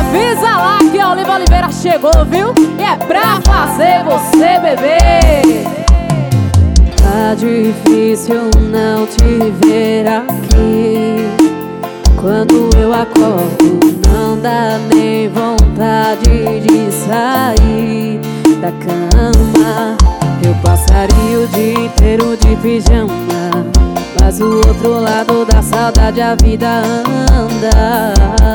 Avisa lá que a Oliva Oliveira chegou, viu? E é pra fazer você beber. Tá difícil não te ver aqui. Quando eu acordo não dá nem vontade de sair da cama. Eu passaria o dia inteiro de pijama, mas o outro lado da saudade a vida anda.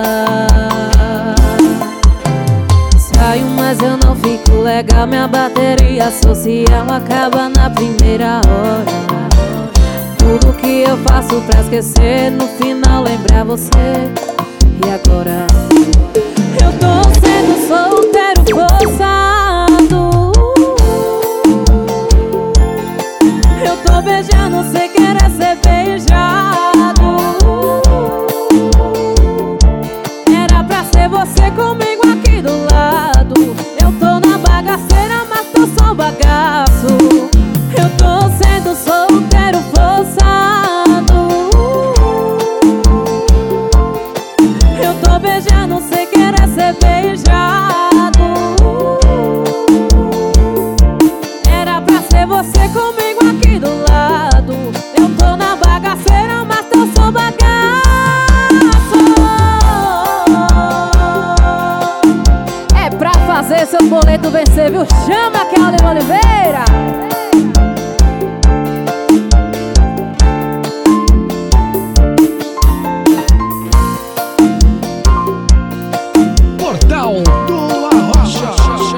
Saio, mas eu não fico legal. Minha bateria social acaba na primeira hora. Tudo que eu faço pra esquecer, no final lembrar você. E agora? Eu tô sendo solteiro forçado. Eu tô beijando sem querer ser beijado. Era pra ser você comigo aqui do lado. Eu tô na bagaceira, mas tô só bagaço. Eu tô sendo solteiro forçado. Eu tô beijando sem querer ser beijado. Era pra ser você comigo aqui do lado. Eu tô na bagaceira, mas tô só bagaço. É pra fazer seu boleto vencer, viu? Chama que é a Oliva Oliveira. Portal do Arrocha.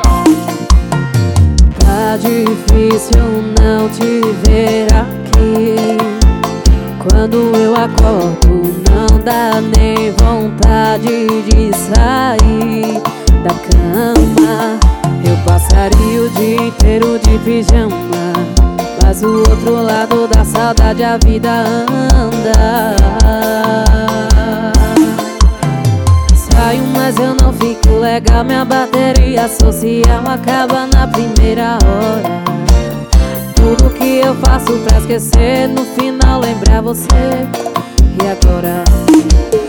Tá difícil não te ver aqui. Quando eu acordo não dá nem vontade de sair da cama. Eu passaria o dia inteiro de pijama, mas o outro lado da saudade a vida anda. Saio, mas eu não fico legal. Minha bateria social acaba na primeira hora. Tudo que eu faço pra esquecer, no final lembrar você. E agora?